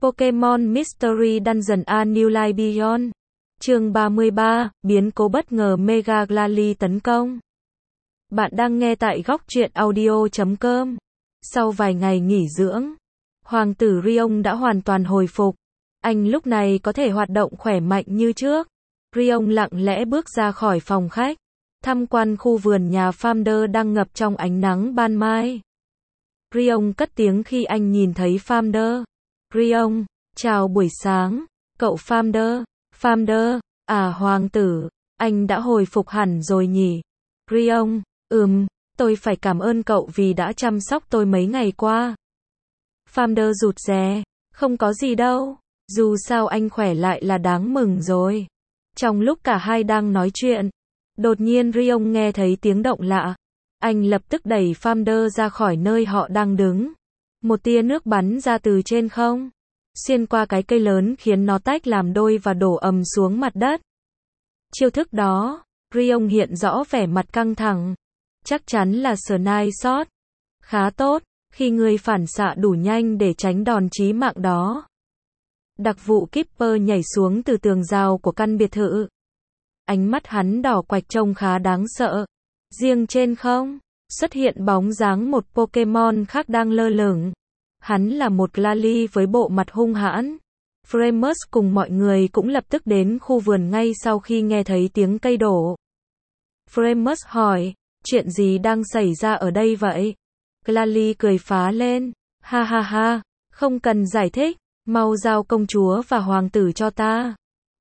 Pokémon Mystery Dungeon: A New Life Beyond. Chương 33, biến cố bất ngờ Mega Glalie tấn công. Bạn đang nghe tại góc truyện audio.com. Sau vài ngày nghỉ dưỡng, Hoàng tử Rion đã hoàn toàn hồi phục. Anh lúc này có thể hoạt động khỏe mạnh như trước. Rion lặng lẽ bước ra khỏi phòng khách, tham quan khu vườn nhà Farmer đang ngập trong ánh nắng ban mai. Rion cất tiếng khi anh nhìn thấy Farmer. Rion, chào buổi sáng, cậu Farmer. Farmer, à hoàng tử, anh đã hồi phục hẳn rồi nhỉ? Rion, tôi phải cảm ơn cậu vì đã chăm sóc tôi mấy ngày qua. Farmer rụt rè, không có gì đâu, dù sao anh khỏe lại là đáng mừng rồi. Trong lúc cả hai đang nói chuyện, đột nhiên Rion nghe thấy tiếng động lạ. Anh lập tức đẩy Farmer ra khỏi nơi họ đang đứng. Một tia nước bắn ra từ trên không, xuyên qua cái cây lớn khiến nó tách làm đôi và đổ ầm xuống mặt đất. Chiêu thức đó, Rion hiện rõ vẻ mặt căng thẳng. Chắc chắn là Snipe Shot. Khá tốt, khi người phản xạ đủ nhanh để tránh đòn chí mạng đó. Đặc vụ Keeper nhảy xuống từ tường rào của căn biệt thự. Ánh mắt hắn đỏ quạch trông khá đáng sợ. Riêng trên không, xuất hiện bóng dáng một Pokémon khác đang lơ lửng. Hắn là một Glalie với bộ mặt hung hãn. Framus cùng mọi người cũng lập tức đến khu vườn ngay sau khi nghe thấy tiếng cây đổ. Framus hỏi, chuyện gì đang xảy ra ở đây vậy? Glalie cười phá lên, ha ha ha, không cần giải thích, mau giao công chúa và hoàng tử cho ta.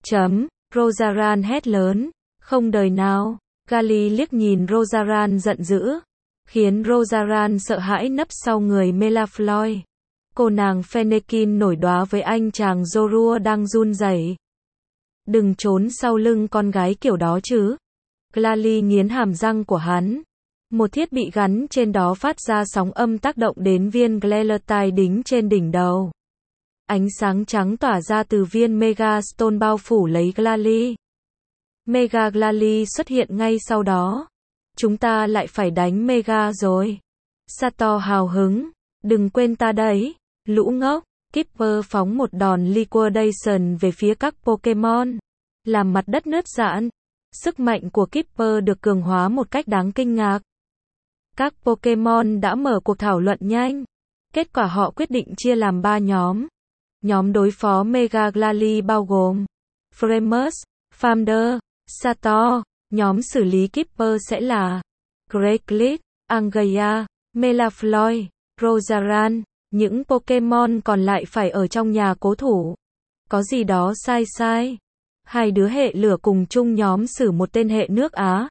Rosaran hét lớn, không đời nào. Glalie liếc nhìn Rosaran giận dữ, khiến Rosaran sợ hãi nấp sau người Malfoy. Cô nàng Fennekin nổi đoá với anh chàng Zorua đang run rẩy. Đừng trốn sau lưng con gái kiểu đó chứ. Glalie nghiến hàm răng của hắn. Một thiết bị gắn trên đó phát ra sóng âm tác động đến viên Glaletite đính trên đỉnh đầu. Ánh sáng trắng tỏa ra từ viên Mega Stone bao phủ lấy Glalie. Mega Glalie xuất hiện ngay sau đó. Chúng ta lại phải đánh Mega rồi. Sato hào hứng. Đừng quên ta đấy. Lũ ngốc. Keeper phóng một đòn liquidation về phía các Pokémon, làm mặt đất nứt rạn. Sức mạnh của Keeper được cường hóa một cách đáng kinh ngạc. Các Pokémon đã mở cuộc thảo luận nhanh. Kết quả họ quyết định chia làm 3 nhóm. Nhóm đối phó Mega Glalie bao gồm Framus, Farmer, Sato. Nhóm xử lý Keeper sẽ là Greglit, Angaya, Malfoy, Rosaran. Những Pokémon còn lại phải ở trong nhà cố thủ. Có gì đó sai. Hai đứa hệ lửa cùng chung nhóm xử một tên hệ nước Á.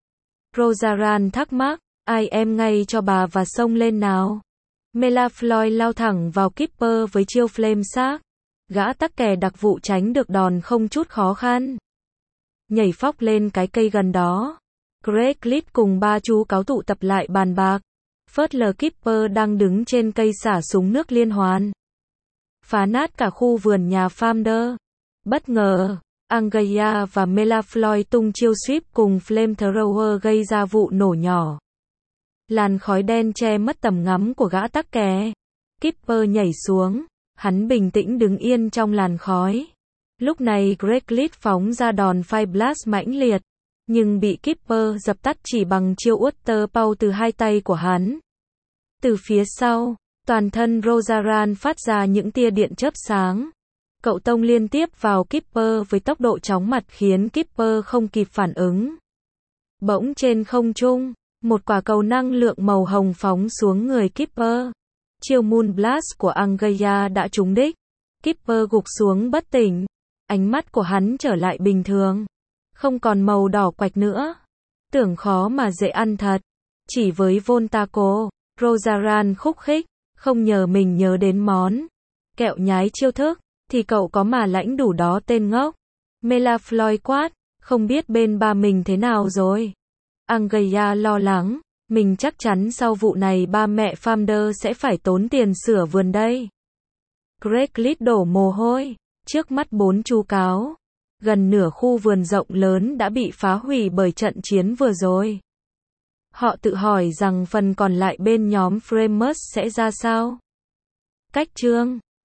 Rosaran thắc mắc, ai em ngay cho bà và xông lên nào. Malfoy lao thẳng vào Keeper với chiêu Flame Sack. Gã tắc kè đặc vụ tránh được đòn không chút khó khăn. Nhảy phóc lên cái cây gần đó. Greglit cùng 3 chú cáo tụ tập lại bàn bạc. Phớt lờ Keeper đang đứng trên cây xả súng nước liên hoàn. Phá nát cả khu vườn nhà Farmer. Bất ngờ, Angaya và Malfoy tung chiêu sweep cùng Flamethrower gây ra vụ nổ nhỏ. Làn khói đen che mất tầm ngắm của gã tắc kè. Keeper nhảy xuống. Hắn bình tĩnh đứng yên trong làn khói. Lúc này Greglit phóng ra đòn Fire Blast mãnh liệt, nhưng bị Keeper dập tắt chỉ bằng chiêu Water Pow từ hai tay của hắn. Từ phía sau, toàn thân Rosaran phát ra những tia điện chớp sáng. Cậu tông liên tiếp vào Keeper với tốc độ chóng mặt khiến Keeper không kịp phản ứng. Bỗng trên không trung, một quả cầu năng lượng màu hồng phóng xuống người Keeper. Chiêu Moon Blast của Angaya đã trúng đích. Keeper gục xuống bất tỉnh. Ánh mắt của hắn trở lại bình thường, không còn màu đỏ quạch nữa. Tưởng khó mà dễ ăn thật. Chỉ với Voltaco, Rosaran khúc khích, không nhờ mình nhớ đến món kẹo nhái chiêu thức, thì cậu có mà lãnh đủ đó tên ngốc. Malfoy quát, không biết bên ba mình thế nào rồi. Angaya lo lắng, mình chắc chắn sau vụ này ba mẹ Farmer sẽ phải tốn tiền sửa vườn đây. Greglit đổ mồ hôi, trước mắt 4 chú cáo. Gần nửa khu vườn rộng lớn đã bị phá hủy bởi trận chiến vừa rồi. Họ tự hỏi rằng phần còn lại bên nhóm Framus sẽ ra sao. Cách chương